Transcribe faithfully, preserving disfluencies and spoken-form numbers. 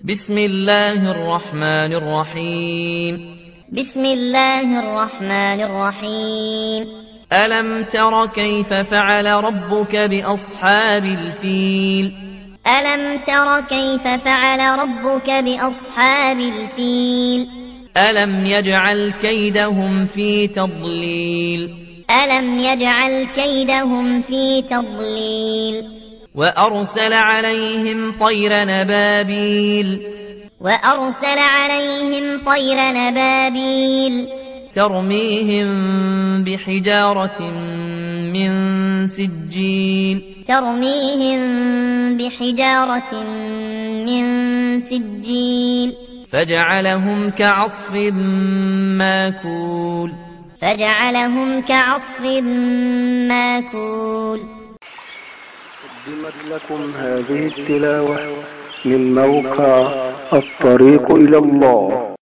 بسم الله الرحمن الرحيم بسم الله الرحمن الرحيم ألم تر كيف فعل ربك بأصحاب الفيل ألم تر كيف فعل ربك بأصحاب الفيل ألم يجعل كيدهم في تضليل ألم يجعل كيدهم في تضليل وأرسل عليهم طير نبابيل وأرسل عليهم طير نبابيل ترميهم بحجارة من سجيل ترميهم بحجارة من سجيل فجعلهم كعصف ماكول فجعلهم كعصف ماكول. قدمت لكم هذه التلاوة من موقع الطريق إلى الله.